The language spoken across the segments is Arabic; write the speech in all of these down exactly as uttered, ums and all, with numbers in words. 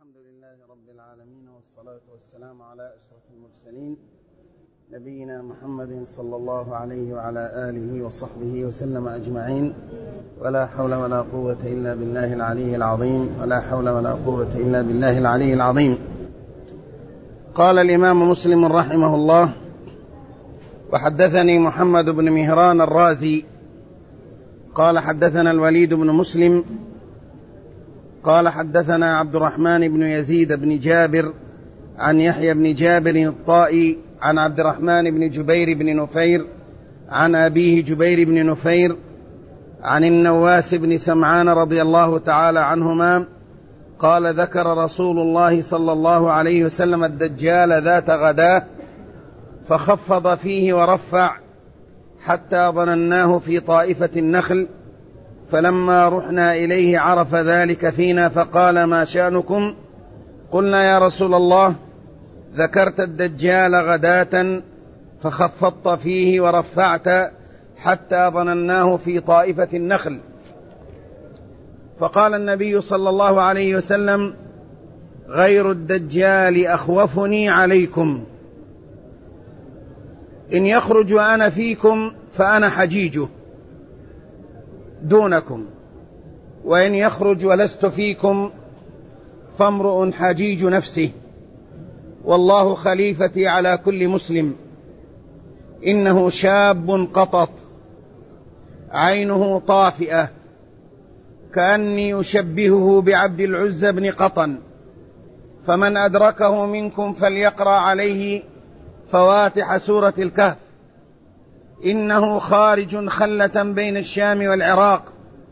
الحمد لله رب العالمين، والصلاة والسلام على أشرف المرسلين نبينا محمد صلى الله عليه وعلى آله وصحبه وسلم أجمعين. ولا حول ولا قوة إلا بالله العلي العظيم ولا حول ولا قوة إلا بالله العلي العظيم. قال الإمام مسلم رحمه الله: وحدثني محمد بن مهران الرازي قال حدثنا الوليد بن مسلم قال حدثنا عبد الرحمن بن يزيد بن جابر عن يحيى بن جابر الطائي عن عبد الرحمن بن جبير بن نفير عن أبيه جبير بن نفير عن النواس بن سمعان رضي الله تعالى عنهما قال: ذكر رسول الله صلى الله عليه وسلم الدجال ذات غداه فخفض فيه ورفع حتى ظنناه في طائفة النخل، فلما رحنا إليه عرف ذلك فينا فقال: ما شأنكم؟ قلنا: يا رسول الله، ذكرت الدجال غداة فخفضت فيه ورفعت حتى ظنناه في طائفة النخل. فقال النبي صلى الله عليه وسلم: غير الدجال أخوفني عليكم، إن يخرج وأنا فيكم فأنا حجيجه دونكم، وإن يخرج ولست فيكم فامرؤ حجيج نفسه، والله خليفتي على كل مسلم، إنه شاب قطط عينه طافئة كأني أشبهه بعبد العزى بن قطن، فمن أدركه منكم فليقرأ عليه فواتح سورة الكهف، إنه خارج خلة بين الشام والعراق،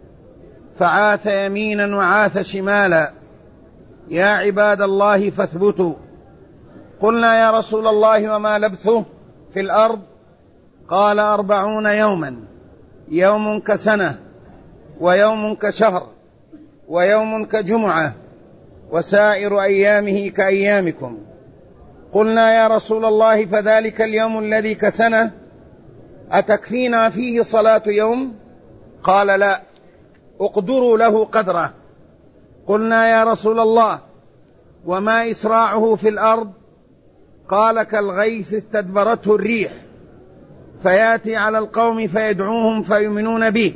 فعاث يمينا وعاث شمالا، يا عباد الله فاثبتوا. قلنا: يا رسول الله، وما لبثه في الأرض؟ قال: أربعون يوما، يوم كسنة، ويوم كشهر، ويوم كجمعة، وسائر أيامه كأيامكم. قلنا: يا رسول الله، فذلك اليوم الذي كسنة أتكفينا فيه صلاة يوم؟ قال: لا، اقدروا له قدره. قلنا: يا رسول الله، وما إسراعه في الأرض؟ قال: كالغيث استدبرته الريح، فيأتي على القوم فيدعوهم فيؤمنون به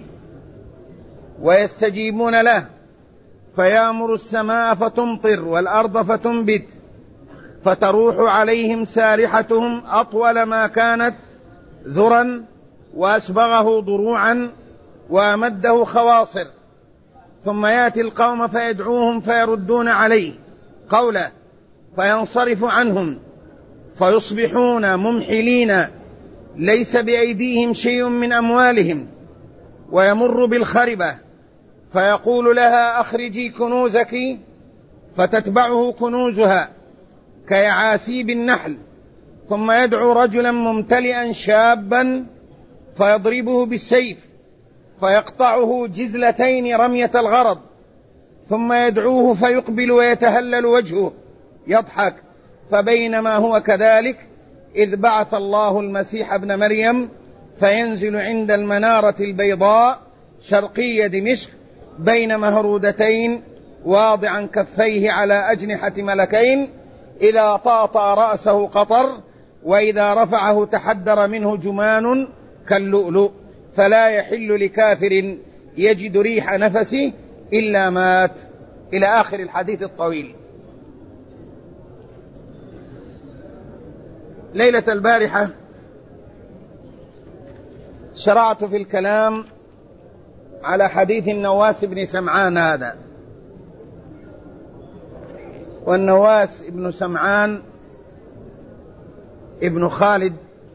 ويستجيبون له، فيأمر السماء فتمطر والأرض فتنبت، فتروح عليهم سارحتهم أطول ما كانت ذرا، وأسبغه ضروعا، وأمده خواصر، ثم يأتي القوم فيدعوهم فيردون عليه قوله، فينصرف عنهم، فيصبحون ممحلين ليس بأيديهم شيء من أموالهم، ويمر بالخربة فيقول لها: أخرجي كنوزك، فتتبعه كنوزها كيعاسيب النحل، ثم يدعو رجلا ممتلئا شابا فيضربه بالسيف فيقطعه جزلتين رمية الغرض، ثم يدعوه فيقبل ويتهلل وجهه يضحك، فبينما هو كذلك إذ بعث الله المسيح ابن مريم فينزل عند المنارة البيضاء شرقي دمشق بين مهرودتين واضعا كفيه على أجنحة ملكين، إذا طاطأ رأسه قطر، وإذا رفعه تحدر منه جمان كاللؤلؤ، فلا يحل لكافر يجد ريح نفسه إلا مات، إلى آخر الحديث الطويل. ليلة البارحة شرعت في الكلام على حديث النواس بن سمعان هذا، والنواس ابن سمعان ابن خالد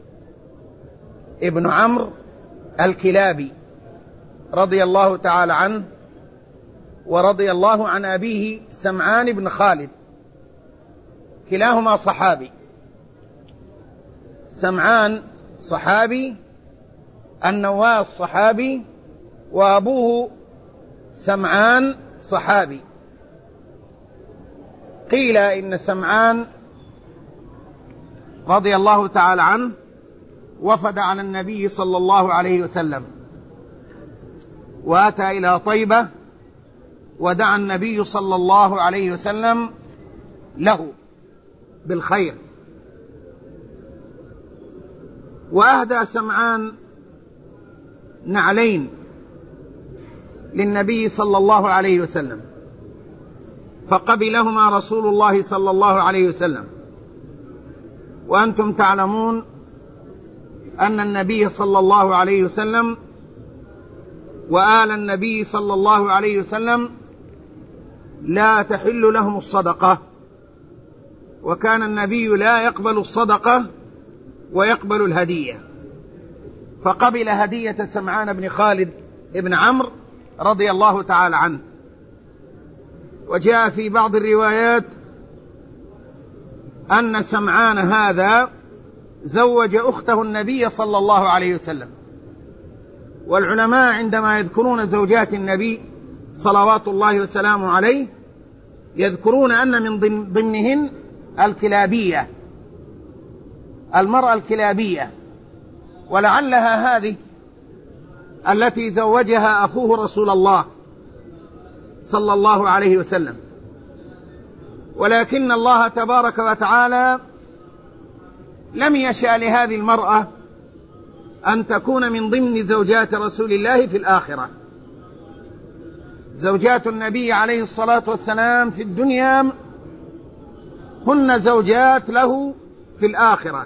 ابن عمرو الكلابي رضي الله تعالى عنه، ورضي الله عن أبيه سمعان بن خالد، كلاهما صحابي. سمعان صحابي، النواس صحابي، وأبوه سمعان صحابي. قيل إن سمعان رضي الله تعالى عنه وفد على النبي صلى الله عليه وسلم، وأتى إلى طيبة، ودعا النبي صلى الله عليه وسلم له بالخير. وأهدى سمعان نعلين للنبي صلى الله عليه وسلم، فقبلهما رسول الله صلى الله عليه وسلم. وأنتم تعلمون أن النبي صلى الله عليه وسلم وآل النبي صلى الله عليه وسلم لا تحل لهم الصدقة، وكان النبي لا يقبل الصدقة ويقبل الهدية، فقبل هدية سمعان بن خالد بن عمرو رضي الله تعالى عنه. وجاء في بعض الروايات أن سمعان هذا زوج أخته النبي صلى الله عليه وسلم. والعلماء عندما يذكرون زوجات النبي صلوات الله وسلامه عليه يذكرون أن من ضمنهن الكلابية، المرأة الكلابية، ولعلها هذه التي زوجها أخوه رسول الله صلى الله عليه وسلم. ولكن الله تبارك وتعالى لم يشأ لهذه المرأة أن تكون من ضمن زوجات رسول الله في الآخرة. زوجات النبي عليه الصلاة والسلام في الدنيا هن زوجات له في الآخرة.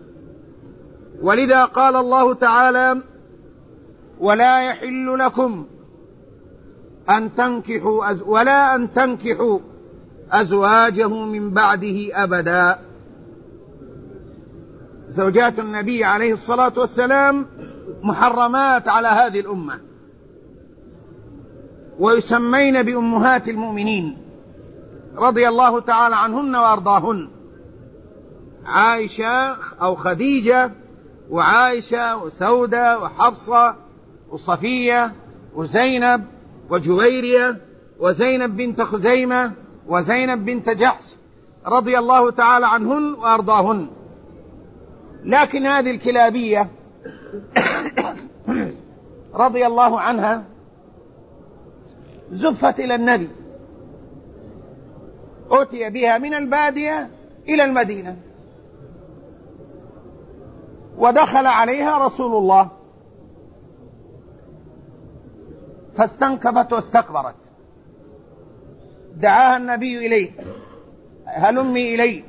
ولذا قال الله تعالى: ولا يحل لكم أن تنكحوا أز... ولا أن تنكحوا أزواجه من بعده أبدا. زوجات النبي عليه الصلاة والسلام محرمات على هذه الأمة، ويسمين بأمهات المؤمنين رضي الله تعالى عنهن وأرضاهن: عائشة أو خديجة، وعائشة وسودة وحفصة وصفية وزينب وجويرية وزينب بنت خزيمة وزينب بنت جحش رضي الله تعالى عنهن وأرضاهن. لكن هذه الكلابية رضي الله عنها زفت إلى النبي، أتي بها من البادية إلى المدينة، ودخل عليها رسول الله فاستنكفت واستكبرت. دعاها النبي إليه: هلمي إلي.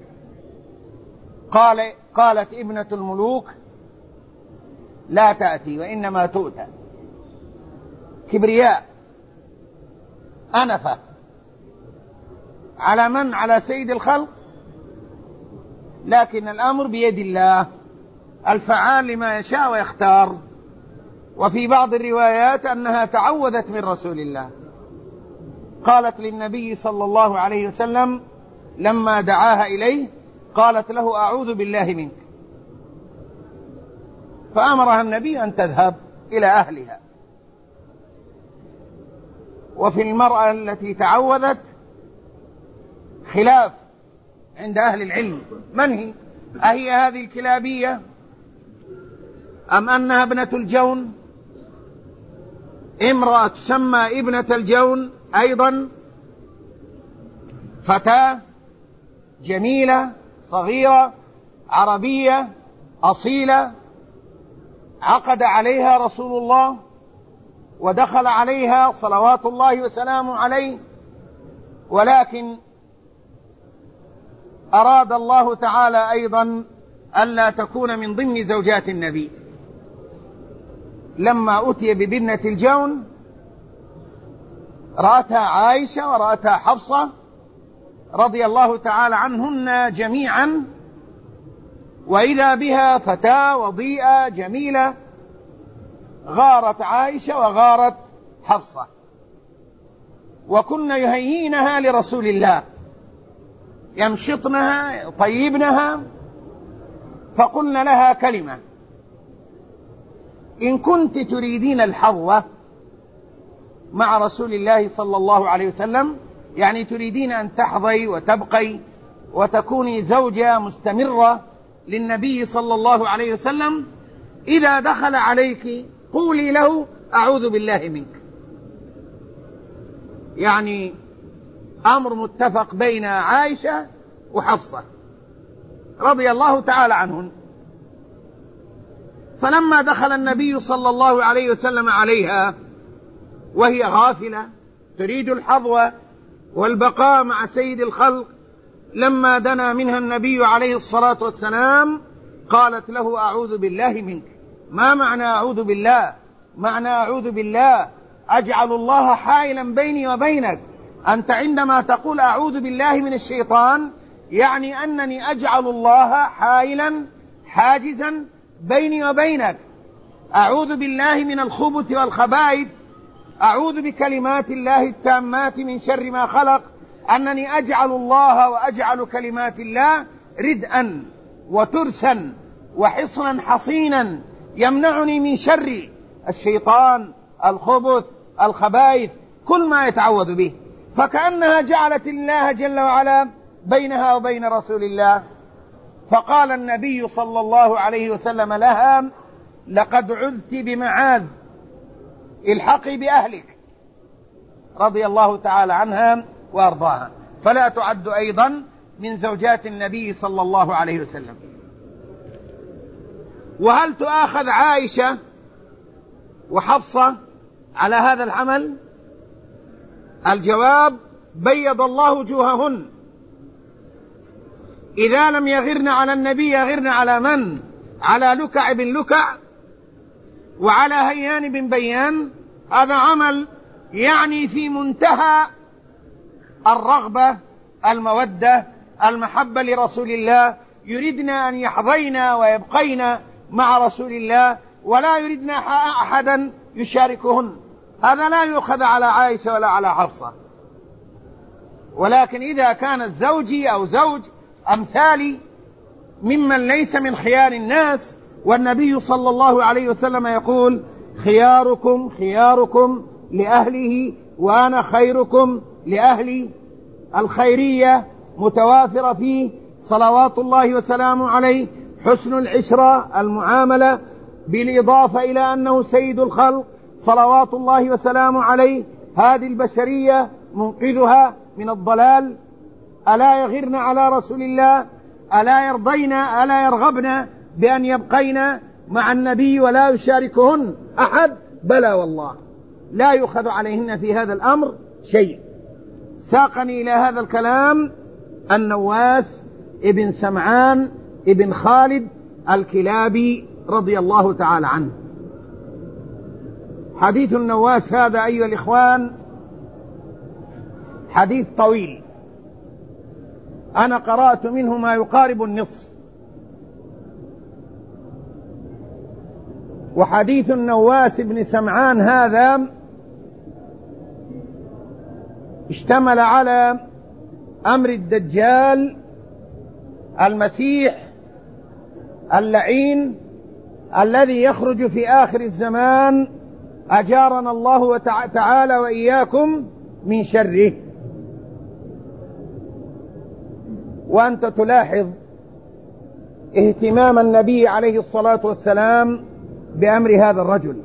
قال قالت ابنة الملوك: لا تأتي وإنما تؤتى. كبرياء، أنفة على من؟ على سيد الخلق. لكن الأمر بيد الله الفعال لما يشاء ويختار. وفي بعض الروايات أنها تعوذت من رسول الله، قالت للنبي صلى الله عليه وسلم لما دعاها إليه، قالت له: أعوذ بالله منك. فأمرها النبي أن تذهب إلى أهلها. وفي المرأة التي تعوذت خلاف عند أهل العلم، من هي؟ أهي هذه الكلابية أم أنها ابنة الجون؟ امرأة تسمى ابنة الجون أيضا، فتاة جميلة صغيرة عربية أصيلة، عقد عليها رسول الله ودخل عليها صلوات الله وسلامه عليه، ولكن أراد الله تعالى أيضا ألا تكون من ضمن زوجات النبي. لما أتي ببنة الجون رأتها عائشة ورأتها حفصة رضي الله تعالى عنهن جميعا، وإذا بها فتاة وضيئة جميلة، غارت عائشة وغارت حفصة، وكن يهيئنها لرسول الله، يمشطنها يطيبنها. فقلن لها كلمة: إن كنت تريدين الحظوة مع رسول الله صلى الله عليه وسلم، يعني تريدين أن تحظي وتبقي وتكوني زوجة مستمرة للنبي صلى الله عليه وسلم، إذا دخل عليك قولي له: أعوذ بالله منك. يعني أمر متفق بين عائشة وحفصة رضي الله تعالى عنهن. فلما دخل النبي صلى الله عليه وسلم عليها وهي غافلة تريد الحظو والبقاء مع سيد الخلق، لما دنا منها النبي عليه الصلاة والسلام قالت له: أعوذ بالله منك. ما معنى أعوذ بالله؟ معنى أعوذ بالله أجعل الله حائلا بيني وبينك. أنت عندما تقول أعوذ بالله من الشيطان يعني أنني أجعل الله حائلا حاجزا بيني وبينك. أعوذ بالله من الخبث والخبائث، أعوذ بكلمات الله التامات من شر ما خلق، أنني أجعل الله وأجعل كلمات الله ردءا وترسا وحصنا حصينا يمنعني من شر الشيطان، الخبث، الخبائث، كل ما يتعوذ به. فكأنها جعلت الله جل وعلا بينها وبين رسول الله. فقال النبي صلى الله عليه وسلم لها: لقد عذت بمعاذ، الحقي بأهلك، رضي الله تعالى عنها وأرضاها. فلا تعد أيضا من زوجات النبي صلى الله عليه وسلم. وهل تؤاخذ عائشة وحفصة على هذا العمل؟ الجواب: بيض الله وجوههن. إذا لم يغرن على النبي يغرن على من؟ على لكع بن لكع وعلى هيان بن بيان. هذا عمل يعني في منتهى الرغبة، المودة، المحبة لرسول الله، يريدن أن يحظين ويبقين مع رسول الله ولا يريدن أحدا يشاركهن. هذا لا يؤخذ على عائشة ولا على حفصة. ولكن إذا كانت زوجي أو زوج أمثالي ممن ليس من خيار الناس، والنبي صلى الله عليه وسلم يقول: خياركم خياركم لأهله وأنا خيركم لأهلي. الخيرية متوافرة فيه صلوات الله وسلامه عليه، حسن العشرة، المعاملة، بالإضافة إلى أنه سيد الخلق صلوات الله وسلامه عليه. هذه البشرية منقذها من الضلال. ألا يغرن على رسول الله؟ ألا يرضين ألا يرغبن بأن يبقين مع النبي ولا يشاركهن أحد؟ بلى والله، لا يؤخذ عليهن في هذا الأمر شيء. ساقني إلى هذا الكلام النواس ابن سمعان ابن خالد الكلابي رضي الله تعالى عنه. حديث النواس هذا أيها الإخوان حديث طويل، أنا قرأت منه ما يقارب النصف. وحديث النواس بن سمعان هذا اشتمل على أمر الدجال المسيح اللعين الذي يخرج في آخر الزمان، أجارنا الله تعالى وإياكم من شره. وأنت تلاحظ اهتمام النبي عليه الصلاة والسلام بأمر هذا الرجل،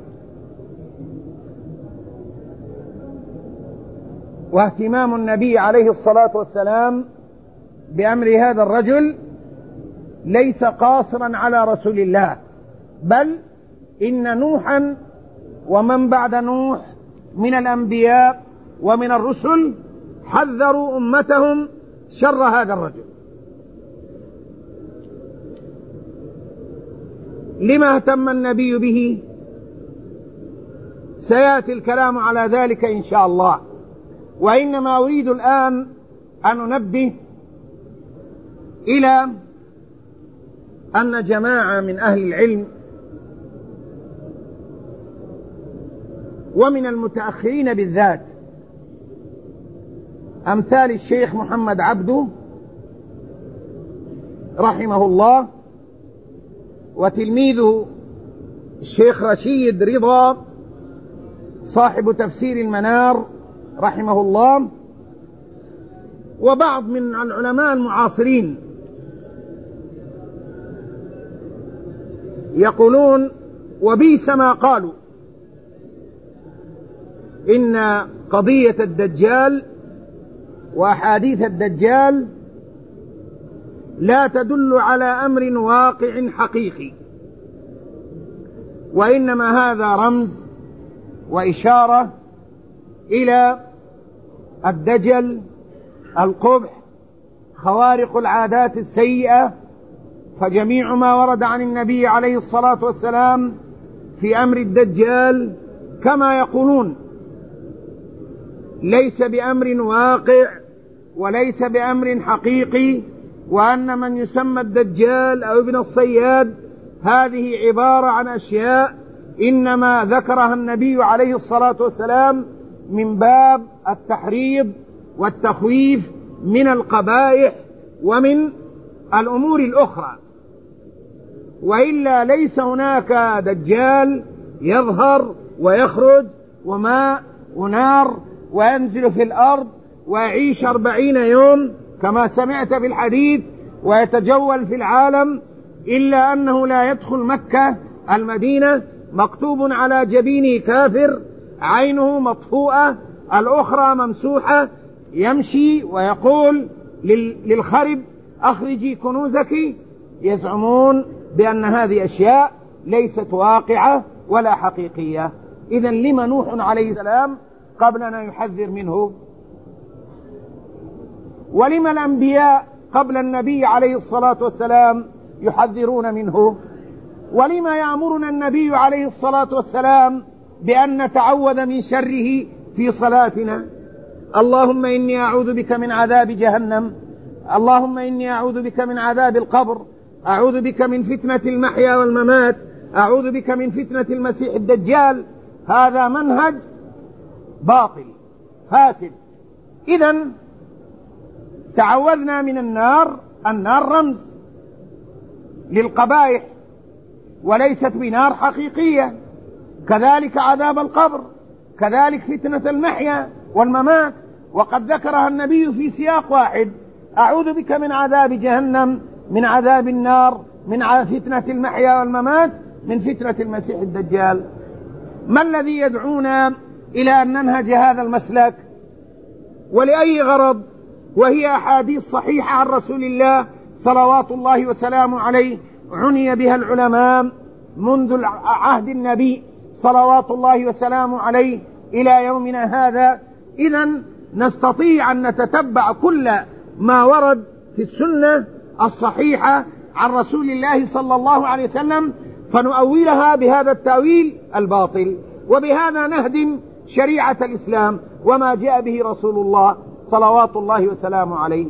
واهتمام النبي عليه الصلاة والسلام بأمر هذا الرجل ليس قاصرا على رسول الله، بل إن نوحا ومن بعد نوح من الأنبياء ومن الرسل حذروا أمتهم شر هذا الرجل. لما اهتم النبي به؟ سيأتي الكلام على ذلك إن شاء الله. وإنما أريد الآن أن ننبه إلى أن جماعة من أهل العلم ومن المتأخرين بالذات أمثال الشيخ محمد عبده رحمه الله، وتلميذه الشيخ رشيد رضا صاحب تفسير المنار رحمه الله، وبعض من العلماء المعاصرين يقولون وبئس ما قالوا إن قضية الدجال وأحاديث الدجال لا تدل على أمر واقع حقيقي، وإنما هذا رمز وإشارة إلى الدجل، القبح، خوارق العادات السيئة. فجميع ما ورد عن النبي عليه الصلاة والسلام في أمر الدجال كما يقولون ليس بأمر واقع وليس بأمر حقيقي، وأن من يسمى الدجال أو ابن الصياد هذه عبارة عن أشياء إنما ذكرها النبي عليه الصلاة والسلام من باب التحريض والتخويف من القبائح ومن الأمور الأخرى، وإلا ليس هناك دجال يظهر ويخرج وماء ونار وينزل في الأرض ويعيش أربعين يوم كما سمعت في الحديث ويتجول في العالم، إلا أنه لا يدخل مكة المدينة، مكتوب على جبينه كافر، عينه مطفوءة، الأخرى ممسوحة، يمشي ويقول للخرب أخرجي كنوزك. يزعمون بأن هذه أشياء ليست واقعة ولا حقيقية. إذن لما نوح عليه السلام قبلنا يحذر منه؟ ولما الأنبياء قبل النبي عليه الصلاة والسلام يحذرون منه؟ ولما يأمرنا النبي عليه الصلاة والسلام بأن نتعوذ من شره في صلاتنا؟ اللهم إني أعوذ بك من عذاب جهنم، اللهم إني أعوذ بك من عذاب القبر، أعوذ بك من فتنة المحيا والممات، أعوذ بك من فتنة المسيح الدجال. هذا منهج باطل فاسد. إذن تعوذنا من النار، النار رمز للقبائح وليست بنار حقيقية، كذلك عذاب القبر، كذلك فتنة المحيا والممات، وقد ذكرها النبي في سياق واحد: أعوذ بك من عذاب جهنم، من عذاب النار، من فتنة المحيا والممات، من فتنة المسيح الدجال. ما الذي يدعونا إلى أن ننهج هذا المسلك؟ ولأي غرض؟ وهي أحاديث صحيحة عن رسول الله صلوات الله وسلامه عليه، عني بها العلماء منذ عهد النبي صلوات الله وسلامه عليه إلى يومنا هذا. إذن نستطيع أن نتتبع كل ما ورد في السنة الصحيحة عن رسول الله صلى الله عليه وسلم، فنؤولها بهذا التأويل الباطل، وبهذا نهدم شريعة الإسلام وما جاء به رسول الله صلوات الله وسلامه عليه.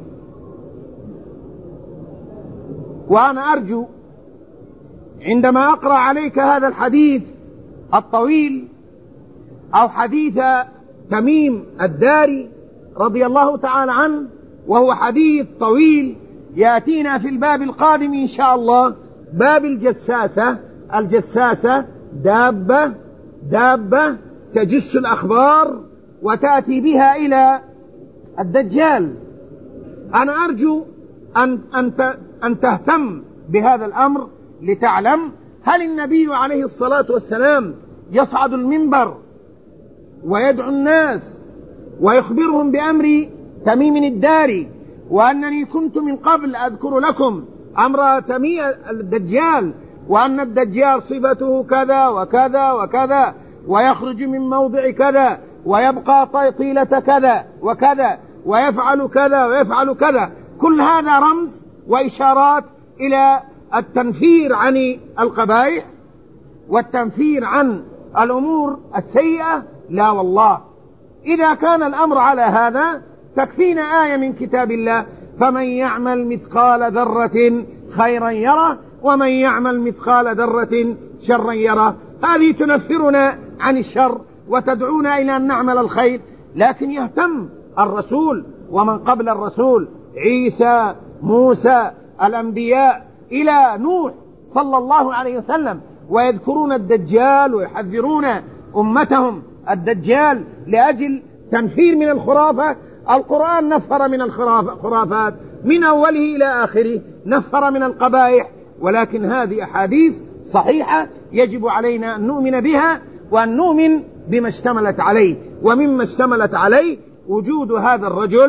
وأنا أرجو عندما أقرأ عليك هذا الحديث الطويل أو حديث تميم الداري رضي الله تعالى عنه، وهو حديث طويل يأتينا في الباب القادم إن شاء الله، باب الجساسة. الجساسة دابة دابة تجس الأخبار وتأتي بها إلى الدجال. أنا أرجو أن, أن, أن تهتم بهذا الأمر لتعلم هل النبي عليه الصلاة والسلام يصعد المنبر ويدعو الناس ويخبرهم بأمر تميم الداري، وأنني كنت من قبل أذكر لكم أمر تميم الدجال، وأن الدجال صفته كذا وكذا وكذا، ويخرج من موضع كذا، ويبقى طيلة كذا وكذا، ويفعل كذا ويفعل كذا. كل هذا رمز وإشارات إلى التنفير عن القبائح والتنفير عن الأمور السيئة. لا والله، إذا كان الأمر على هذا تكفينا آية من كتاب الله: فمن يعمل مثقال ذرة خيرا يره ومن يعمل مثقال ذرة شرا يره. هذه تنفرنا عن الشر وتدعونا إلى أن نعمل الخير. لكن يهتم الرسول ومن قبل الرسول، عيسى، موسى، الأنبياء إلى نوح صلى الله عليه وسلم، ويذكرون الدجال ويحذرون أمتهم الدجال لأجل تنفير من الخرافة. القرآن نفر من الخرافات من أوله إلى آخره، نفر من القبائح، ولكن هذه أحاديث صحيحة يجب علينا أن نؤمن بها وأن نؤمن بما اشتملت عليه. ومما اشتملت عليه وجود هذا الرجل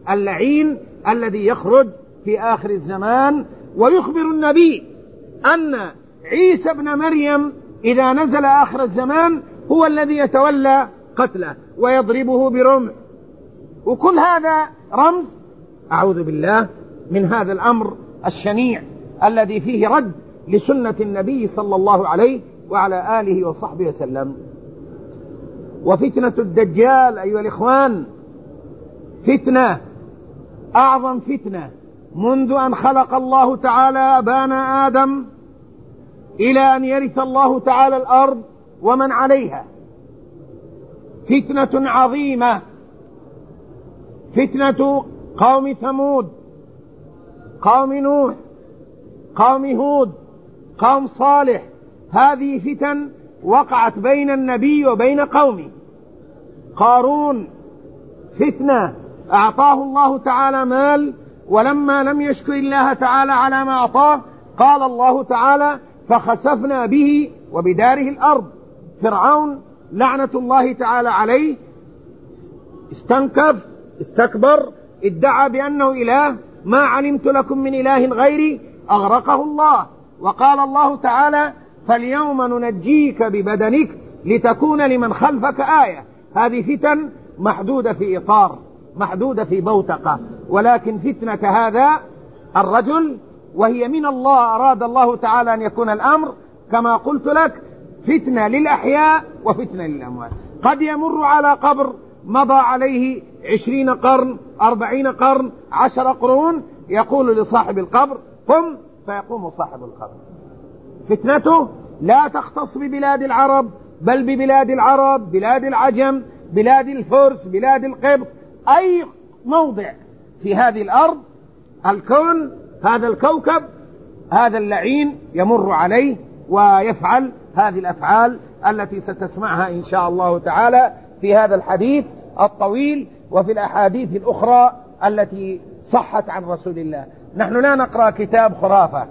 اللعين الذي يخرج في آخر الزمان. ويخبر النبي أن عيسى ابن مريم إذا نزل آخر الزمان هو الذي يتولى قتله ويضربه برمح، وكل هذا رمز أعوذ بالله من هذا الأمر الشنيع الذي فيه رد لسنة النبي صلى الله عليه وعلى آله وصحبه وسلم. وفتنة الدجال أيها الإخوان فتنة، أعظم فتنة منذ أن خلق الله تعالى أبانا آدم إلى أن يرث الله تعالى الأرض ومن عليها. فتنة عظيمة، فتنة قوم ثمود، قوم نوح، قوم هود، قوم صالح. هذه فتن وقعت بين النبي وبين قومه. قارون فتنة، أعطاه الله تعالى مال، ولما لم يشكر الله تعالى على ما أعطاه قال الله تعالى فخسفنا به وبداره الأرض. فرعون لعنة الله تعالى عليه استنكف، استكبر، ادعى بأنه إله، ما علمت لكم من إله غيري، أغرقه الله. وقال الله تعالى فاليوم ننجيك ببدنك لتكون لمن خلفك آية. هذه فتن محدودة في إطار، محدودة في بوتقة، ولكن فتنة هذا الرجل وهي من الله، أراد الله تعالى أن يكون الأمر كما قلت لك فتنة للأحياء وفتنة للأموات. قد يمر على قبر مضى عليه عشرين قرن، أربعين قرن، عشر قرون، يقول لصاحب القبر قم، فيقوم صاحب القبر. فتنته لا تختص ببلاد العرب، بل ببلاد العرب، بلاد العجم، بلاد الفرس، بلاد القبط، أي موضع في هذه الأرض، الكون، هذا الكوكب، هذا اللعين يمر عليه ويفعل هذه الأفعال التي ستسمعها إن شاء الله تعالى في هذا الحديث الطويل وفي الأحاديث الأخرى التي صحت عن رسول الله. نحن لا نقرأ كتاب خرافة،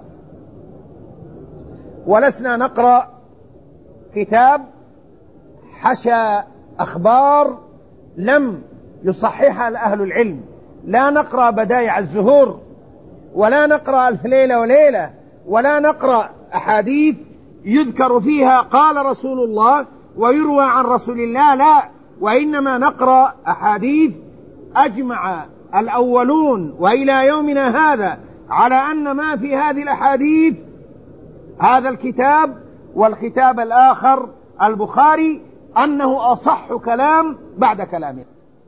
ولسنا نقرأ كتاب حشى أخبار لم يصححها أهل العلم، لا نقرأ بدايع الزهور، ولا نقرأ ألف ليلة وليلة، ولا نقرأ أحاديث يذكر فيها قال رسول الله ويروى عن رسول الله، لا، وإنما نقرأ أحاديث أجمع الأولون وإلى يومنا هذا على أن ما في هذه الأحاديث، هذا الكتاب والكتاب الآخر البخاري، أنه أصح كلام بعد كلامه.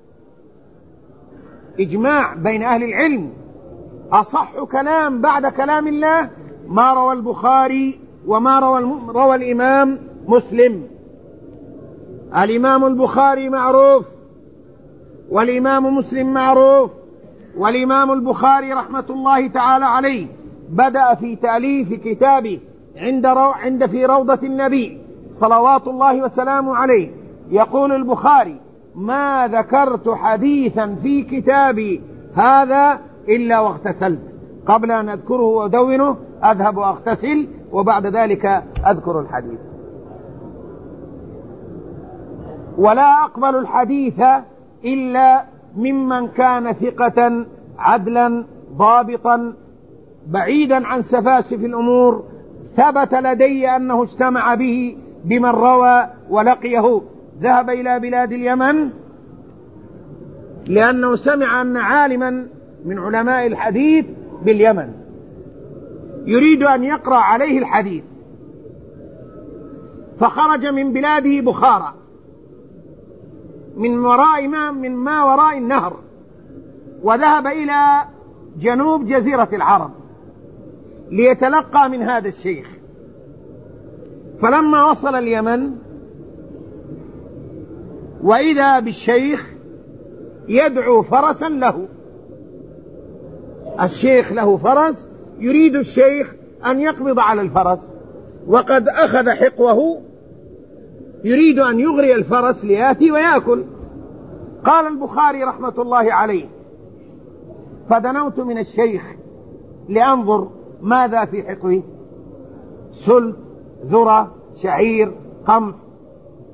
إجماع بين أهل العلم، أصح كلام بعد كلام الله ما روى البخاري وما روى, الم... روى الإمام مسلم. الإمام البخاري معروف، والإمام مسلم معروف، والإمام البخاري رحمة الله تعالى عليه بدأ في تأليف كتابه عند, رو... عند في روضة النبي صلوات الله وسلامه عليه. يقول البخاري ما ذكرت حديثا في كتابي هذا إلا واغتسلت، قبل أن أذكره وأدونه أذهب وأغتسل، وبعد ذلك أذكر الحديث. ولا أقبل الحديث إلا ممن كان ثقة عدلا ضابطا بعيدا عن سفاسف الأمور، ثبت لدي أنه اجتمع به بمن روى ولقيه. ذهب إلى بلاد اليمن لأنه سمع أن عالما من علماء الحديث باليمن يريد أن يقرأ عليه الحديث، فخرج من بلاده بخارى من وراء ما من ما وراء النهر، وذهب إلى جنوب جزيرة العرب ليتلقى من هذا الشيخ. فلما وصل اليمن وإذا بالشيخ يدعو فرسا له، الشيخ له فرس، يريد الشيخ أن يقبض على الفرس، وقد أخذ حقوه يريد أن يغري الفرس ليأتي ويأكل. قال البخاري رحمة الله عليه فدنوت من الشيخ لأنظر ماذا في حقوه، سلت، ذرة، شعير، قمح.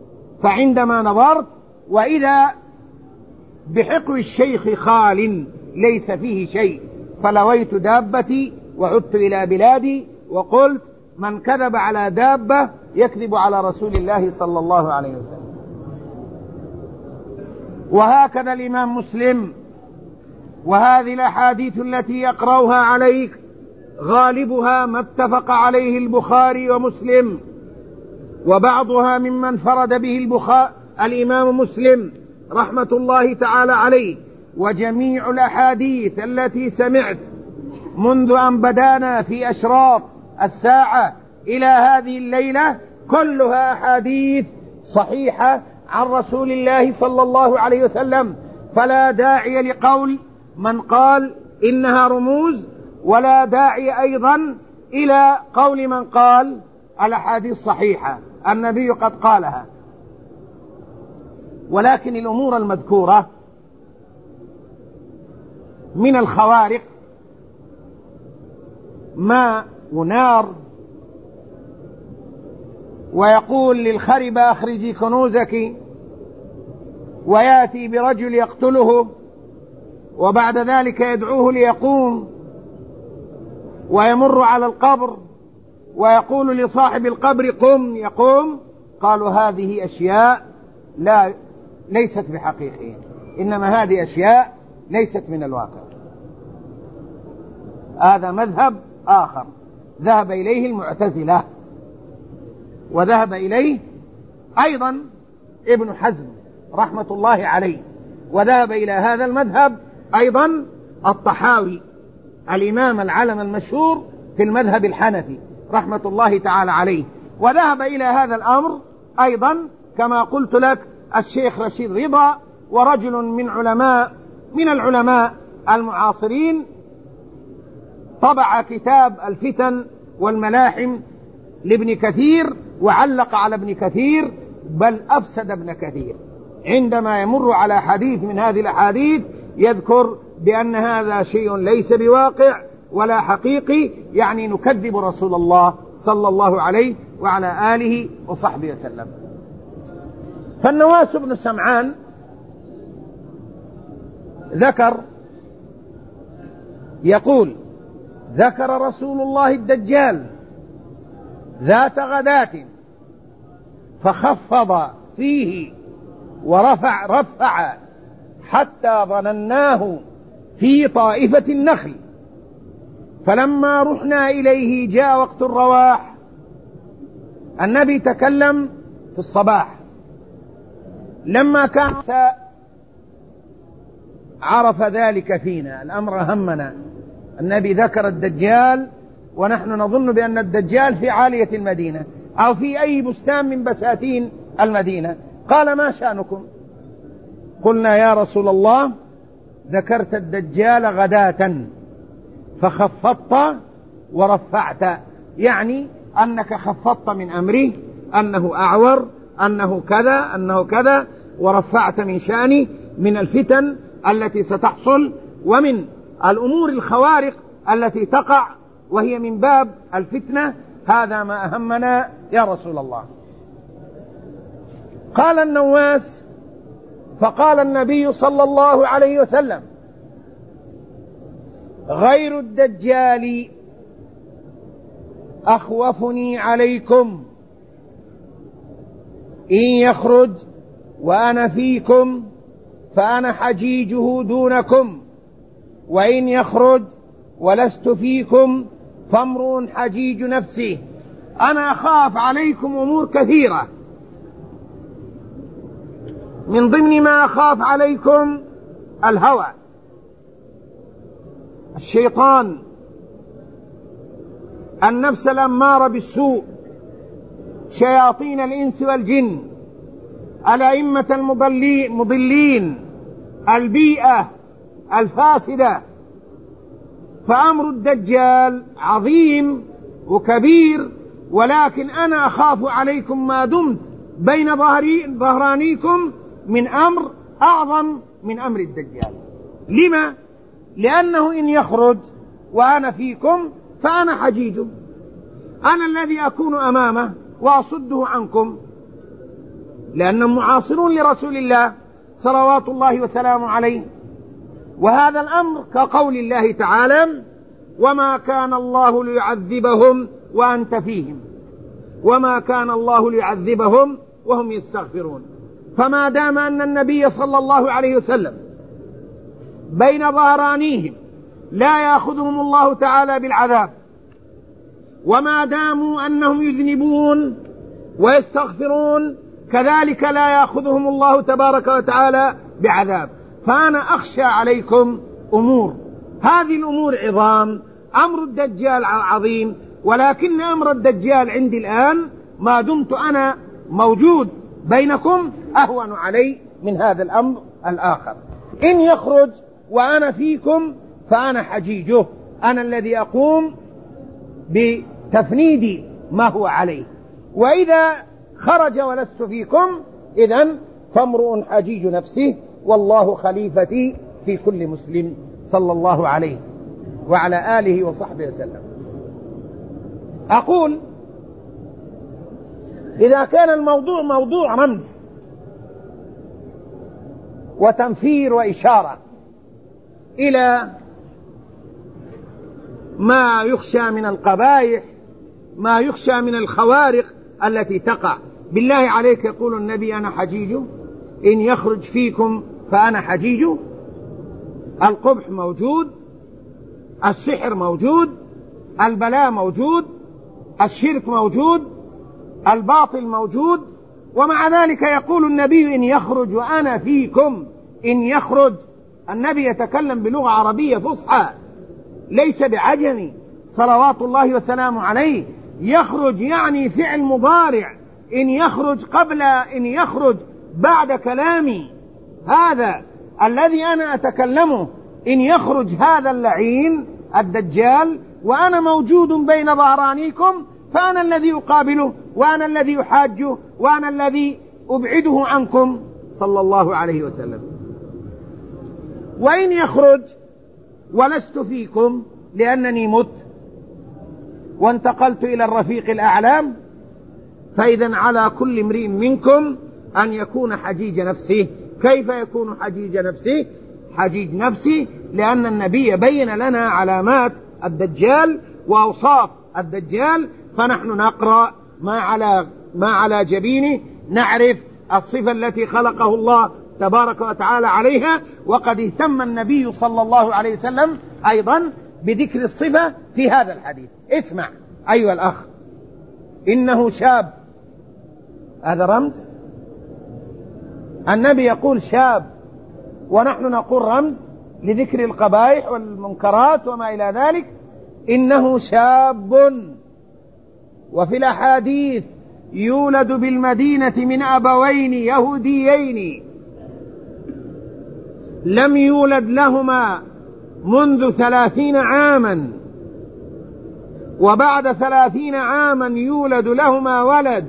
فعندما نظرت وإذا بحقو الشيخ خال ليس فيه شيء. فلويت دابتي وعدت إلى بلادي وقلت من كذب على دابة يكذب على رسول الله صلى الله عليه وسلم. وهكذا الإمام مسلم. وهذه الأحاديث التي يقرأها عليك غالبها ما اتفق عليه البخاري ومسلم، وبعضها ممن فرد به البخاري الإمام مسلم رحمة الله تعالى عليه. وجميع الأحاديث التي سمعت منذ أن بدانا في أشراط الساعة إلى هذه الليلة كلها أحاديث صحيحة عن رسول الله صلى الله عليه وسلم، فلا داعي لقول من قال إنها رموز، ولا داعي أيضا إلى قول من قال الأحاديث صحيحة، النبي قد قالها. ولكن الأمور المذكورة من الخوارق ماء ونار، ويقول للخربة أخرجي كنوزك، ويأتي برجل يقتله وبعد ذلك يدعوه ليقوم، ويمر على القبر ويقول لصاحب القبر قم يقوم. قالوا هذه أشياء لا ليست بحقيقية، إنما هذه أشياء ليست من الواقع. هذا مذهب آخر ذهب إليه المعتزلة، وذهب إليه أيضا ابن حزم رحمة الله عليه، وذهب إلى هذا المذهب أيضا الطحاوي الإمام العلم المشهور في المذهب الحنفي رحمة الله تعالى عليه، وذهب إلى هذا الأمر أيضا كما قلت لك الشيخ رشيد رضا، ورجل من علماء من العلماء المعاصرين طبع كتاب الفتن والملاحم لابن كثير وعلق على ابن كثير، بل أفسد ابن كثير عندما يمر على حديث من هذه الأحاديث يذكر بأن هذا شيء ليس بواقع ولا حقيقي، يعني نكذب رسول الله صلى الله عليه وعلى آله وصحبه وسلم. فالنواس بن سمعان ذكر يقول ذكر رسول الله الدجال ذات غداة فخفض فيه ورفع رفع حتى ظنناه في طائفة النخل، فلما رحنا إليه جاء وقت الرواح. النبي تكلم في الصباح، لما كان عرف ذلك فينا، الأمر همنا. النبي ذكر الدجال ونحن نظن بأن الدجال في عالية المدينة أو في أي بستان من بساتين المدينة. قال ما شأنكم؟ قلنا يا رسول الله ذكرت الدجال غداة فخفضت ورفعت، يعني أنك خفضت من أمره، أنه أعور، أنه كذا أنه كذا، ورفعت من شأنه من الفتن التي ستحصل ومن الأمور الخوارق التي تقع، وهي من باب الفتنة. هذا ما أهمنا يا رسول الله. قال النواس فقال النبي صلى الله عليه وسلم غير الدجال أخوفني عليكم، إن يخرج وأنا فيكم فأنا حجيجه دونكم، وإن يخرج ولست فيكم فامرؤ حجيج نفسه. أنا أخاف عليكم أمور كثيرة، من ضمن ما أخاف عليكم الهوى، الشيطان، النفس الأمارة بالسوء، شياطين الإنس والجن، الأئمة المضلين، البيئة الفاسدة. فأمر الدجال عظيم وكبير، ولكن أنا أخاف عليكم ما دمت بين ظهرانيكم من أمر أعظم من أمر الدجال. لما؟ لأنه إن يخرج وأنا فيكم فأنا حجيجه، أنا الذي أكون أمامه وأصده عنكم، لأنهم معاصرون لرسول الله صلوات الله وسلامه عليه. وهذا الأمر كقول الله تعالى: وما كان الله ليعذبهم وأنت فيهم، وما كان الله ليعذبهم وهم يستغفرون. فما دام أن النبي صلى الله عليه وسلم بين ظهرانيهم لا يأخذهم الله تعالى بالعذاب، وما داموا أنهم يذنبون ويستغفرون كذلك لا يأخذهم الله تبارك وتعالى بعذاب. فأنا أخشى عليكم أمور، هذه الأمور عظام، أمر الدجال عظيم، ولكن أمر الدجال عندي الآن ما دمت أنا موجود بينكم أهون علي من هذا الأمر الآخر. إن يخرج وأنا فيكم فأنا حجيجه، أنا الذي أقوم بتفنيد ما هو عليه. وإذا خرج ولست فيكم إذن فامرؤ حجيج نفسه والله خليفتي في كل مسلم، صلى الله عليه وعلى آله وصحبه وسلم. أقول إذا كان الموضوع موضوع رمز وتنفير وإشارة إلى ما يخشى من القبائح، ما يخشى من الخوارق التي تقع، بالله عليك يقول النبي: أنا حجيج، إن يخرج فيكم فأنا حجيج. القبح موجود، السحر موجود، البلاء موجود، الشرك موجود، الباطل موجود، ومع ذلك يقول النبي: إن يخرج وأنا فيكم. إن يخرج، النبي يتكلم بلغة عربية فصحى ليس بعجمي صلوات الله وسلامه عليه. يخرج يعني فعل مضارع، إن يخرج قبل إن يخرج بعد كلامي هذا الذي أنا أتكلمه. إن يخرج هذا اللعين الدجال وأنا موجود بين ظهرانيكم فأنا الذي أقابله، وأنا الذي أحاجه، وأنا الذي أبعده عنكم، صلى الله عليه وسلم. وإن يخرج ولست فيكم لأنني مت وانتقلت إلى الرفيق الأعلى، فإذا على كل امرئ منكم أن يكون حجيج نفسه. كيف يكون حجيج نفسه؟ حجيج نفسه لأن النبي بين لنا علامات الدجال وأوصاف الدجال، فنحن نقرأ ما على ما على جبينه، نعرف الصفة التي خلقه الله تبارك وتعالى عليها. وقد اهتم النبي صلى الله عليه وسلم أيضا بذكر الصفة في هذا الحديث. اسمع أيها الأخ، إنه شاب، هذا رمز. النبي يقول شاب ونحن نقول رمز لذكر القبائح والمنكرات وما إلى ذلك. إنه شاب، وفي الأحاديث يولد بالمدينة من أبوين يهوديين لم يولد لهما منذ ثلاثين عاما، وبعد ثلاثين عاما يولد لهما ولد.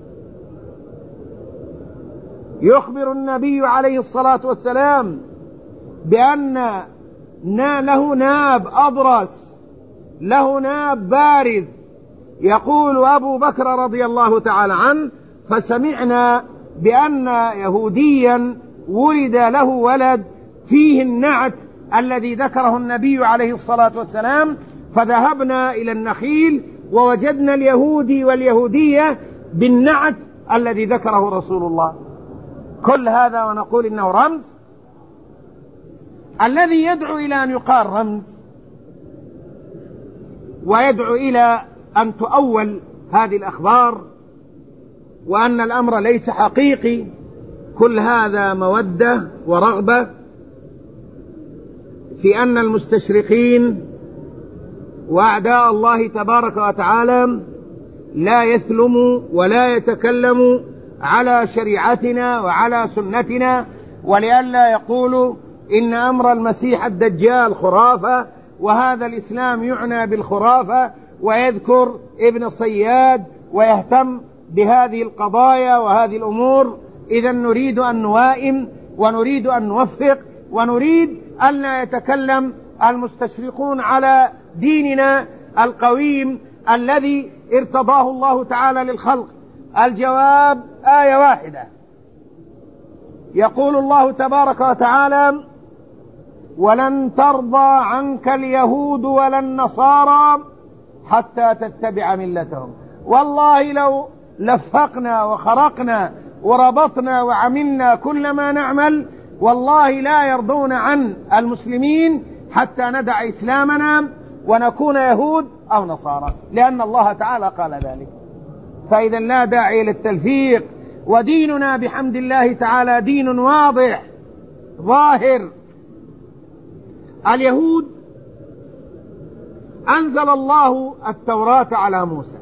يخبر النبي عليه الصلاة والسلام بأن له ناب أبرص، له ناب بارز. يقول أبو بكر رضي الله تعالى عنه: فسمعنا بأن يهوديا ولد له ولد فيه النعت الذي ذكره النبي عليه الصلاة والسلام، فذهبنا إلى النخيل ووجدنا اليهودي واليهودية بالنعت الذي ذكره رسول الله. كل هذا ونقول إنه رمز. الذي يدعو إلى أن يقال رمز ويدعو إلى أن تؤول هذه الأخبار وأن الأمر ليس حقيقي، كل هذا مودة ورغبة في أن المستشرقين وأعداء الله تبارك وتعالى لا يثلموا ولا يتكلموا على شريعتنا وعلى سنتنا، ولئلا يقولوا إن أمر المسيح الدجال خرافة، وهذا الإسلام يعنى بالخرافة، ويذكر ابن صياد ويهتم بهذه القضايا وهذه الأمور. إذا نريد أن نوائم ونريد أن نوفق ونريد أن لا يتكلم المستشرقون على ديننا القويم الذي ارتضاه الله تعالى للخلق. الجواب آية واحدة، يقول الله تبارك وتعالى: ولن ترضى عنك اليهود ولا النصارى حتى تتبع ملتهم. والله لو لفقنا وخرقنا وربطنا وعملنا كل ما نعمل والله لا يرضون عن المسلمين حتى ندع إسلامنا ونكون يهود أو نصارى، لأن الله تعالى قال ذلك. فإذا لا داعي للتلفيق، وديننا بحمد الله تعالى دين واضح ظاهر. اليهود أنزل الله التوراة على موسى،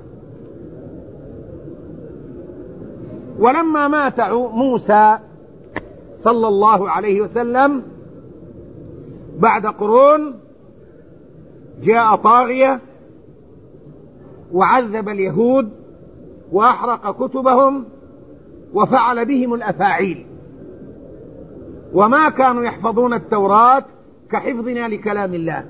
ولما مات موسى صلى الله عليه وسلم بعد قرون جاء طاغية وعذب اليهود وأحرق كتبهم وفعل بهم الأفاعيل، وما كانوا يحفظون التوراة كحفظنا لكلام الله.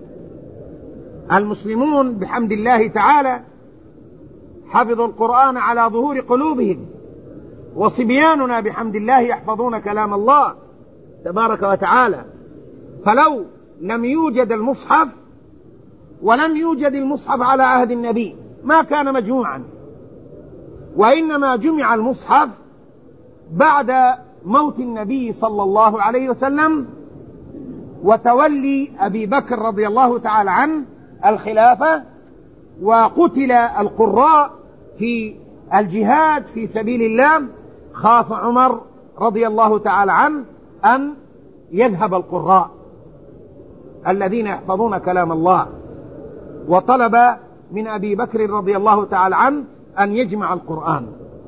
المسلمون بحمد الله تعالى حفظوا القرآن على ظهور قلوبهم، وصبياننا بحمد الله يحفظون كلام الله تبارك وتعالى. فلو لم يوجد المصحف ولم يوجد المصحف على عهد النبي ما كان مجموعا، وإنما جمع المصحف بعد موت النبي صلى الله عليه وسلم وتولي أبي بكر رضي الله تعالى عنه الخلافة، وقتل القراء في الجهاد في سبيل الله. خاف عمر رضي الله تعالى عنه أن يذهب القراء الذين يحفظون كلام الله، وطلب من أبي بكر رضي الله تعالى عنه أن يجمع القرآن،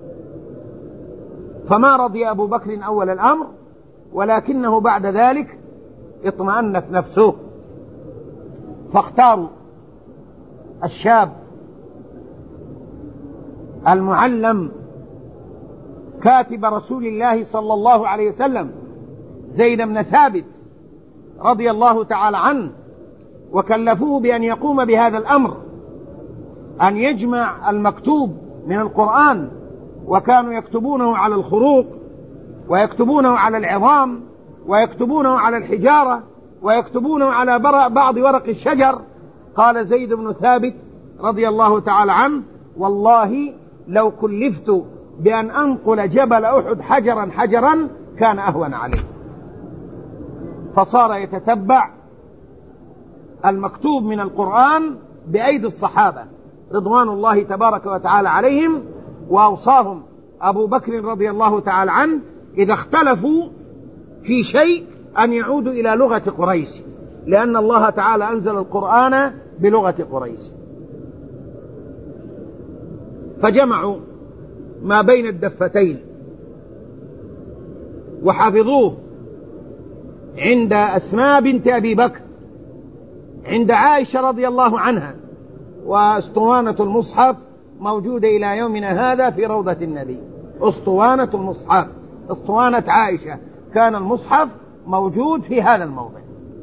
فما رضي أبو بكر أول الأمر، ولكنه بعد ذلك اطمأنت نفسه، فاختاروا الشاب المعلم كاتب رسول الله صلى الله عليه وسلم زيد بن ثابت رضي الله تعالى عنه، وكلفوه بأن يقوم بهذا الأمر، أن يجمع المكتوب من القرآن. وكانوا يكتبونه على الخروق، ويكتبونه على العظام، ويكتبونه على الحجارة، ويكتبونه على بعض ورق الشجر. قال زيد بن ثابت رضي الله تعالى عنه: والله لو كلفت بأن أنقل جبل أحد حجرا حجرا كان أهون عليه. فصار يتتبع المكتوب من القرآن بأيدي الصحابة رضوان الله تبارك وتعالى عليهم، وأوصاهم أبو بكر رضي الله تعالى عنه إذا اختلفوا في شيء أن يعودوا إلى لغة قريش، لأن الله تعالى أنزل القرآن بلغة قريش. فجمعوا ما بين الدفتين وحفظوه عند أسماء بنت أبي بكر، عند عائشة رضي الله عنها، واسطوانة المصحف موجودة إلى يومنا هذا في روضة النبي. اسطوانة المصحف، اسطوانة عائشة، كان المصحف موجود في هذا الموضع.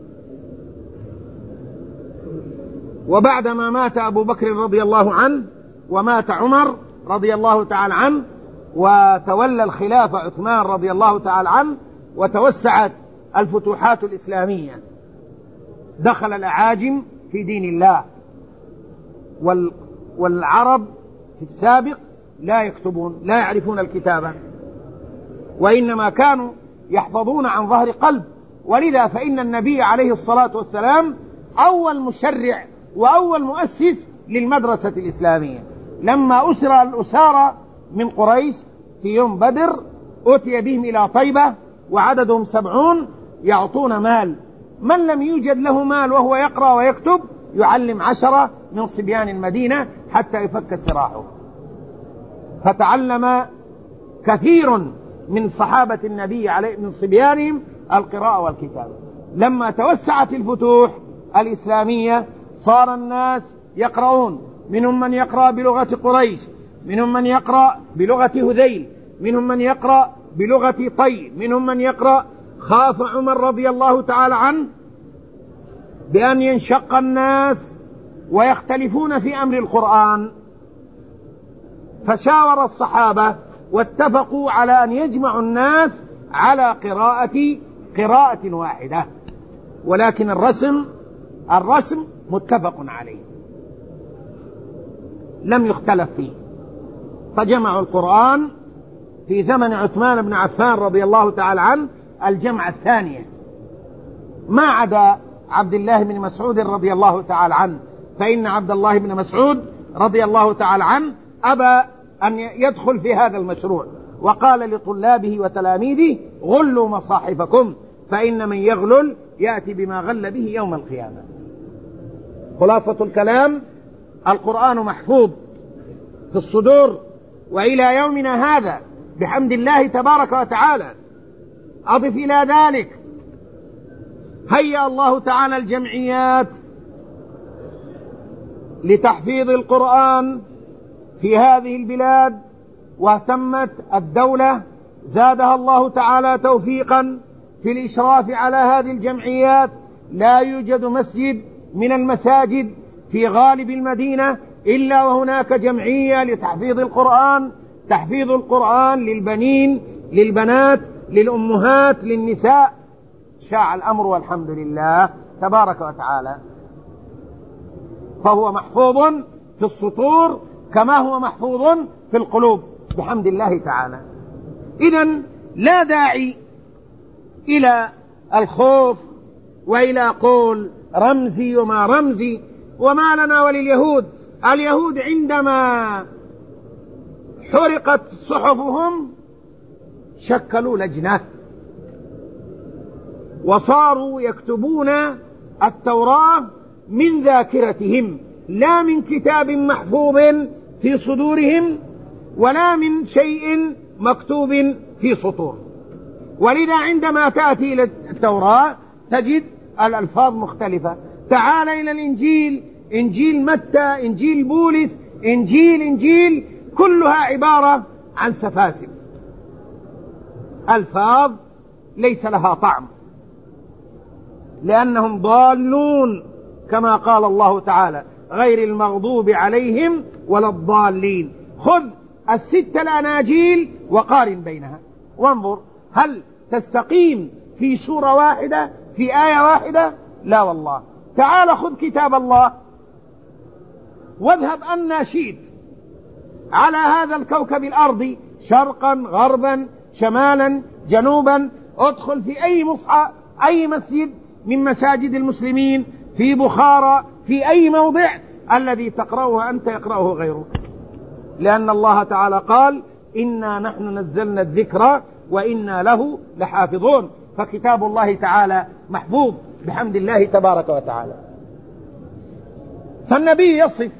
وبعدما مات أبو بكر رضي الله عنه ومات عمر رضي الله تعالى عنه وتولى الخلافة عثمان رضي الله تعالى عنه وتوسعت الفتوحات الإسلامية، دخل الأعاجم في دين الله، والعرب في السابق لا يكتبون، لا يعرفون الكتابة، وإنما كانوا يحفظون عن ظهر قلب. ولذا فإن النبي عليه الصلاة والسلام أول مشرع وأول مؤسس للمدرسة الإسلامية. لما أسر الأسارى من قريش في يوم بدر أتي بهم إلى طيبة وعددهم سبعون يعطون مال، من لم يوجد له مال وهو يقرأ ويكتب يعلم عشرة من صبيان المدينة حتى يفك سراحه. فتعلم كثير من صحابة النبي عليه من صبيانهم القراءة والكتابة. لما توسعت الفتوح الإسلامية صار الناس يقرؤون، منهم من يقرأ بلغة قريش، منهم من يقرأ بلغة هذيل، منهم من يقرأ بلغة طي، منهم من يقرأ. خاف عمر رضي الله تعالى عنه بأن ينشق الناس ويختلفون في أمر القرآن، فشاور الصحابة واتفقوا على أن يجمعوا الناس على قراءة قراءة واحدة. ولكن الرسم الرسم متفق عليه لم يختلف فيه. فجمعوا القرآن في زمن عثمان بن عفان رضي الله تعالى عنه الجمع الثانية، ما عدا عبد الله بن مسعود رضي الله تعالى عنه، فإن عبد الله بن مسعود رضي الله تعالى عنه أبى أن يدخل في هذا المشروع، وقال لطلابه وتلاميذه: غلوا مصاحفكم فإن من يغلل يأتي بما غل به يوم القيامة. خلاصة الكلام: القرآن محفوظ في الصدور وإلى يومنا هذا بحمد الله تبارك وتعالى. أضف إلى ذلك هيأ الله تعالى الجمعيات لتحفيظ القرآن في هذه البلاد، واهتمت الدولة زادها الله تعالى توفيقا في الإشراف على هذه الجمعيات. لا يوجد مسجد من المساجد في غالب المدينة إلا وهناك جمعية لتحفيظ القرآن، تحفيظ القرآن للبنين للبنات للأمهات للنساء. شاع الأمر والحمد لله تبارك وتعالى. فهو محفوظ في السطور كما هو محفوظ في القلوب بحمد الله تعالى. إذن لا داعي إلى الخوف وإلى قول رمزي وما رمزي وما لنا ولليهود. اليهود عندما حرقت صحفهم شكلوا لجنة وصاروا يكتبون التوراة من ذاكرتهم، لا من كتاب محفوظ في صدورهم ولا من شيء مكتوب في سطور. ولذا عندما تأتي إلى التوراة تجد الألفاظ مختلفة. تعال إلى الإنجيل، إنجيل متى، إنجيل بولس، إنجيل إنجيل كلها عبارة عن سفاسف، ألفاظ ليس لها طعم، لأنهم ضالون كما قال الله تعالى: غير المغضوب عليهم ولا الضالين. خذ الست الأناجيل وقارن بينها وانظر هل تستقيم في سورة واحدة في آية واحدة؟ لا والله. تعال خذ كتاب الله واذهب أن شئت على هذا الكوكب الأرضي، شرقا غربا شمالا جنوبا، ادخل في أي مصحف أي مسجد من مساجد المسلمين في بخارى في أي موضع، الذي تقرأه أنت يقرأه غيرك، لأن الله تعالى قال: إنا نحن نزلنا الذكر وإنا له لحافظون. فكتاب الله تعالى محفوظ بحمد الله تبارك وتعالى. فالنبي يصف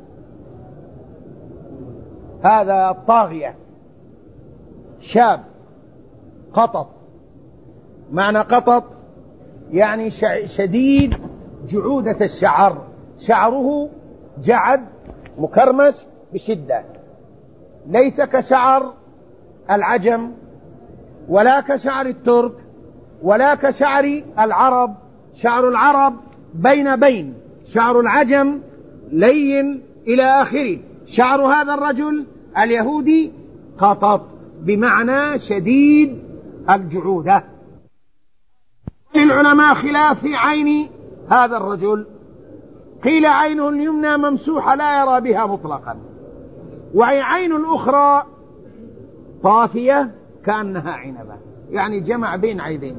هذا الطاغية شاب قطط. معنى قطط يعني شديد جعودة الشعر، شعره جعد مكرمش بشدة، ليس كشعر العجم ولا كشعر الترك ولا كشعر العرب. شعر العرب بين بين، شعر العجم لين إلى آخره. شعر هذا الرجل اليهودي قطط، بمعنى شديد الجعودة. للعلماء خلاف في عين هذا الرجل، قيل عينه اليمنى ممسوحة لا يرى بها مطلقا، وعين الأخرى طافية كأنها عنبة، يعني جمع بين عينين.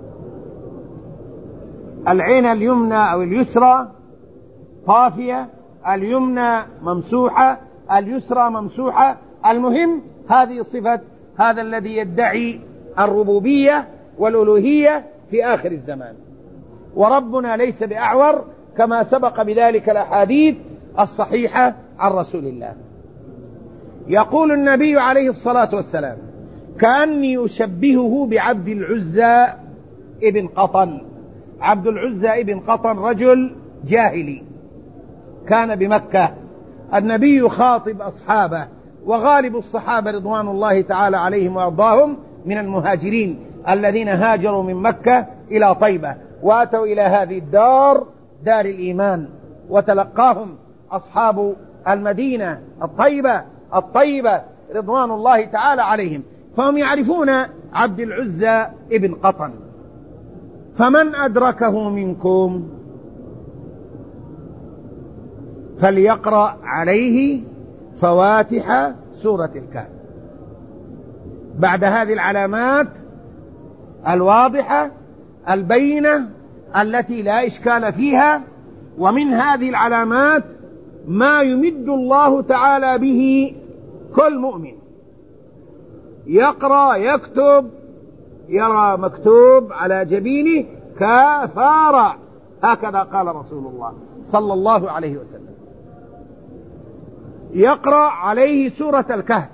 العين اليمنى أو اليسرى طافية، اليمنى ممسوحة، اليسرى ممسوحة. المهم هذه صفة هذا الذي يدعي الربوبية والألوهية في آخر الزمان. وربنا ليس بأعور كما سبق بذلك الأحاديث الصحيحة عن رسول الله. يقول النبي عليه الصلاة والسلام: كأني أشبهه بعبد العزى ابن قطن. عبد العزى ابن قطن رجل جاهلي كان بمكة. النبي يخاطب أصحابه، وغالب الصحابة رضوان الله تعالى عليهم وأرضاهم من المهاجرين الذين هاجروا من مكة إلى طيبة وأتوا إلى هذه الدار، دار الإيمان، وتلقاهم أصحاب المدينة الطيبة الطيبة رضوان الله تعالى عليهم، فهم يعرفون عبد العزى ابن قطن. فمن أدركه منكم فليقرأ عليه فواتح سورة الكهف. بعد هذه العلامات الواضحة البينة التي لا إشكال فيها، ومن هذه العلامات ما يمد الله تعالى به كل مؤمن يقرأ يكتب يرى مكتوب على جبينه كفارة، هكذا قال رسول الله صلى الله عليه وسلم. يقرأ عليه سورة الكهف.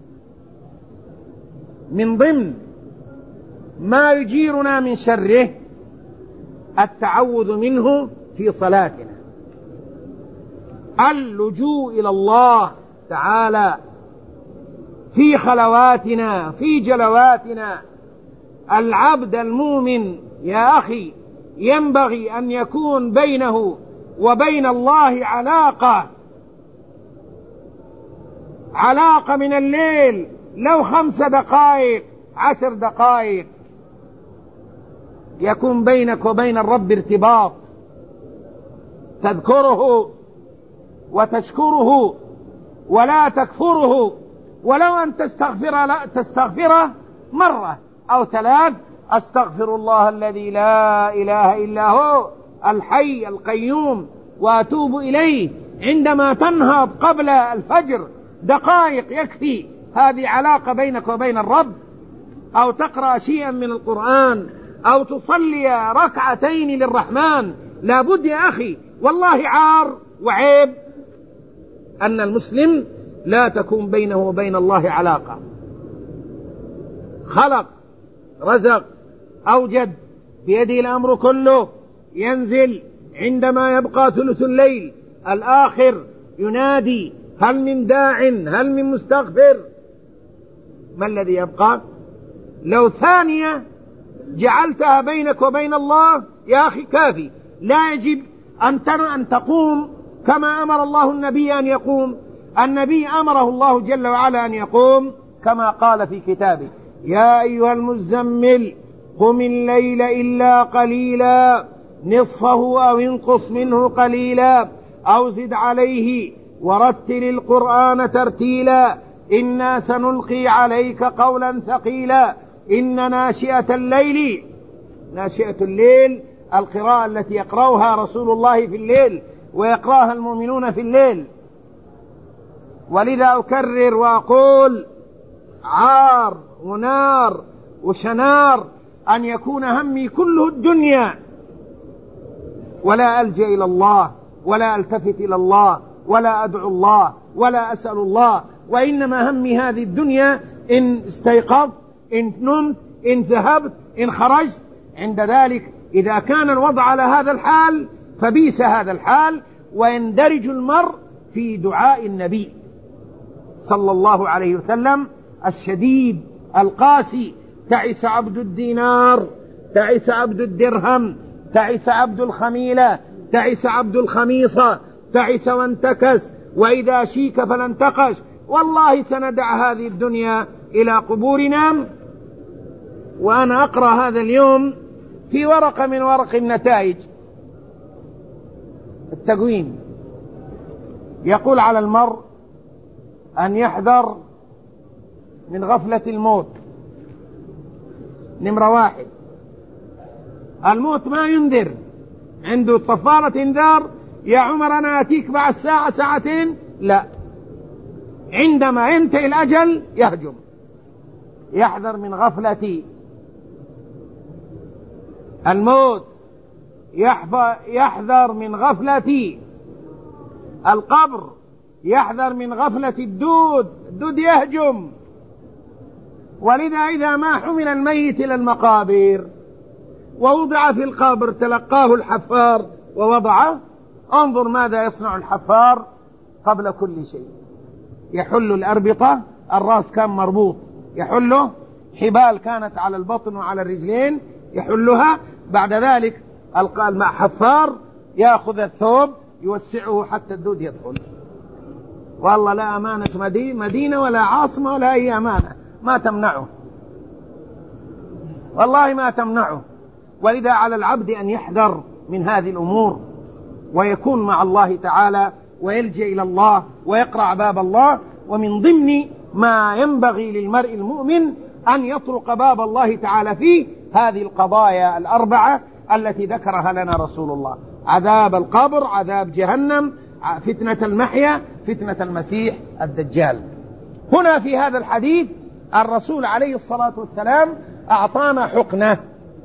من ضمن ما يجيرنا من شره التعوذ منه في صلاتنا، اللجوء إلى الله تعالى في خلواتنا في جلواتنا. العبد المؤمن يا أخي ينبغي أن يكون بينه وبين الله علاقة علاقة من الليل، لو خمس دقائق عشر دقائق يكون بينك وبين الرب ارتباط، تذكره وتشكره ولا تكفره، ولو أن تستغفر لا تستغفره مرة أو ثلاث، أستغفر الله الذي لا إله إلا هو الحي القيوم وأتوب إليه عندما تنهض قبل الفجر دقائق يكفي. هذه علاقة بينك وبين الرب. أو تقرأ شيئا من القرآن أو تصلي ركعتين للرحمن. لابد يا أخي والله عار وعيب أن المسلم لا تكون بينه وبين الله علاقة. خلق رزق أوجد بيده الأمر كله، ينزل عندما يبقى ثلث الليل الآخر ينادي هل من داع هل من مستغفر. ما الذي يبقى؟ لو ثانية جعلتها بينك وبين الله يا أخي كافي. لا يجب أن أن تقوم كما أمر الله النبي أن يقوم. النبي أمره الله جل وعلا أن يقوم كما قال في كتابه يا أيها المزمل قم الليل إلا قليلا نصفه أو انقص منه قليلا أو زد عليه ورتل القرآن ترتيلا إنا سنلقي عليك قولا ثقيلا إن ناشئة الليل، ناشئة الليل القراءة التي يقرأها رسول الله في الليل ويقرأها المؤمنون في الليل. ولذا أكرر وأقول عار ونار وشنار أن يكون همي كله الدنيا ولا ألجأ إلى الله ولا ألتفت إلى الله ولا أدعو الله ولا أسأل الله، وإنما همي هذه الدنيا إن استيقظت إن نمت إن ذهبت إن خرجت. عند ذلك إذا كان الوضع على هذا الحال فبيس هذا الحال، ويندرج المرء في دعاء النبي صلى الله عليه وسلم الشديد القاسي تعس عبد الدينار تعس عبد الدرهم تعس عبد الخميلة تعس عبد الخميصة تعس وانتكس وإذا شيك فلا انتقش. والله سندع هذه الدنيا إلى قبورنا. وأنا أقرأ هذا اليوم في ورقة من ورق النتائج التقويم يقول على المرء أن يحذر من غفلة الموت. نمرة واحد، الموت ما ينذر، عنده صفارة انذار يا عمر أنا أتيك بعد ساعة ساعتين، لا، عندما ينتهي الأجل يهجم. يحذر من غفلة الموت، يحذر من غفلة القبر، يحذر من غفلة الدود، الدود يهجم. ولذا إذا ما حمل الميت إلى المقابر ووضع في القبر تلقاه الحفار ووضعه، انظر ماذا يصنع الحفار قبل كل شيء. يحل الأربطة، الرأس كان مربوط يحله، حبال كانت على البطن وعلى الرجلين يحلها، بعد ذلك الحفار يأخذ الثوب يوسعه حتى الدود يدخل. والله لا أمانة مدينة ولا عاصمة ولا أي أمانة ما تمنعه، والله ما تمنعه. ولذا على العبد أن يحذر من هذه الأمور ويكون مع الله تعالى ويلجأ إلى الله ويقرع باب الله. ومن ضمن ما ينبغي للمرء المؤمن أن يطرق باب الله تعالى فيه هذه القضايا الأربعة التي ذكرها لنا رسول الله: عذاب القبر، عذاب جهنم، فتنة المحيا، فتنة المسيح الدجال. هنا في هذا الحديث الرسول عليه الصلاة والسلام أعطانا حقنة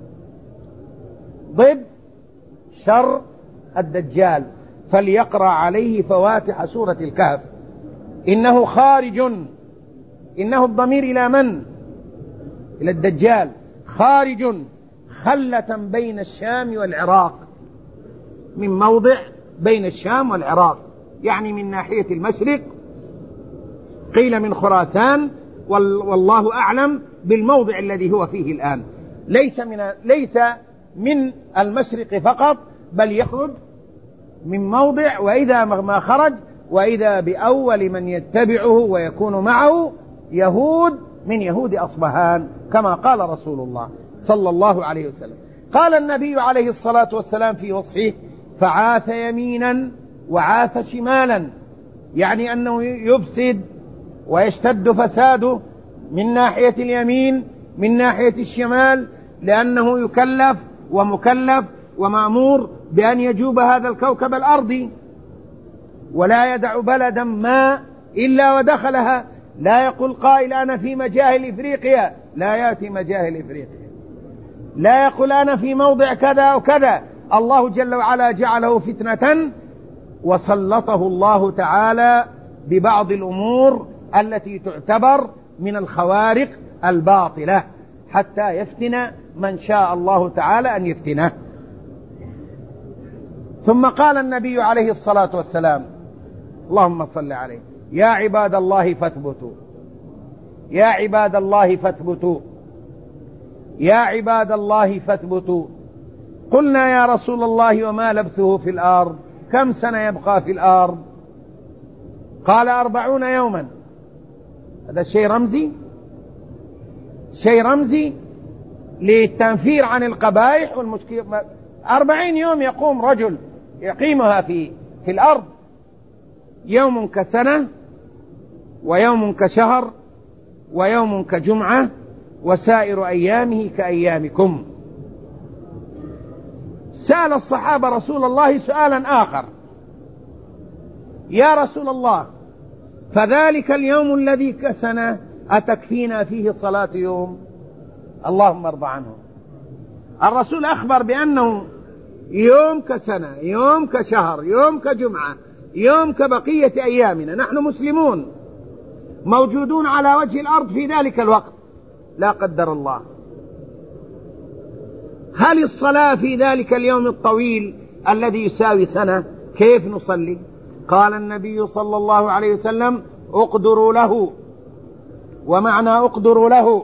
ضد شر الدجال، فليقرأ عليه فواتح سورة الكهف. إنه خارج، إنه الضمير إلى من؟ إلى الدجال. خارج خلة بين الشام والعراق، من موضع بين الشام والعراق، يعني من ناحية المشرق، قيل من خراسان، والله أعلم بالموضع الذي هو فيه الآن. ليس من ليس من المشرق فقط، بل يخرج من موضع، وإذا ما خرج وإذا بأول من يتبعه ويكون معه يهود من يهود أصبهان، كما قال رسول الله صلى الله عليه وسلم. قال النبي عليه الصلاة والسلام في وصفه: فعاث يمينا وعاث شمالا، يعني أنه يفسد ويشتد فساده من ناحية اليمين من ناحية الشمال، لأنه يكلف ومكلف ومأمور بأن يجوب هذا الكوكب الأرضي، ولا يدع بلدا ما إلا ودخلها. لا يقول قائل أنا في مجاهل إفريقيا، لا يأتي مجاهل إفريقيا. لا يقول أنا في موضع كذا أو كذا. الله جل وعلا جعله فتنة، وسلطه الله تعالى ببعض الأمور التي تعتبر من الخوارق الباطلة حتى يفتن من شاء الله تعالى أن يفتنه. ثم قال النبي عليه الصلاة والسلام: اللهم صل عليه: يا عباد الله فاثبتوا، يا عباد الله فاثبتوا، يا عباد الله فاثبتوا. قلنا يا رسول الله وما لبثه في الأرض؟ كم سنة يبقى في الأرض؟ قال: أربعون يوما. هذا شيء رمزي، شيء رمزي للتنفير عن القبائح والمشكلة. أربعين يوم يقوم رجل يقيمها في في الأرض، يوم كسنة، ويوم كشهر، ويوم كجمعة، وسائر أيامه كأيامكم. سأل الصحابة رسول الله سؤالا آخر: يا رسول الله، فذلك اليوم الذي كسنة أتكفينا فيه صلاة يوم؟ اللهم ارضى عنه. الرسول أخبر بأنه يوم كسنة، يوم كشهر، يوم كجمعة، يوم كبقية أيامنا. نحن مسلمون موجودون على وجه الأرض في ذلك الوقت، لا قدر الله. هل الصلاة في ذلك اليوم الطويل الذي يساوي سنة كيف نصلي؟ قال النبي صلى الله عليه وسلم: اقدروا له. ومعنى اقدروا له: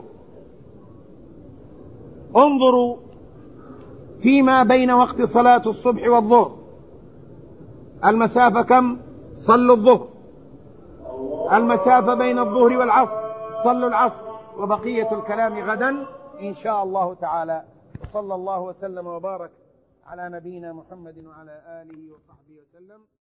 انظروا فيما بين وقت صلاة الصبح والظهر، المسافة كم؟ صلوا الظهر. المسافة بين الظهر والعصر صلوا العصر. وبقية الكلام غدا إن شاء الله تعالى. وصلى الله وسلم وبارك على نبينا محمد وعلى آله وصحبه وسلم.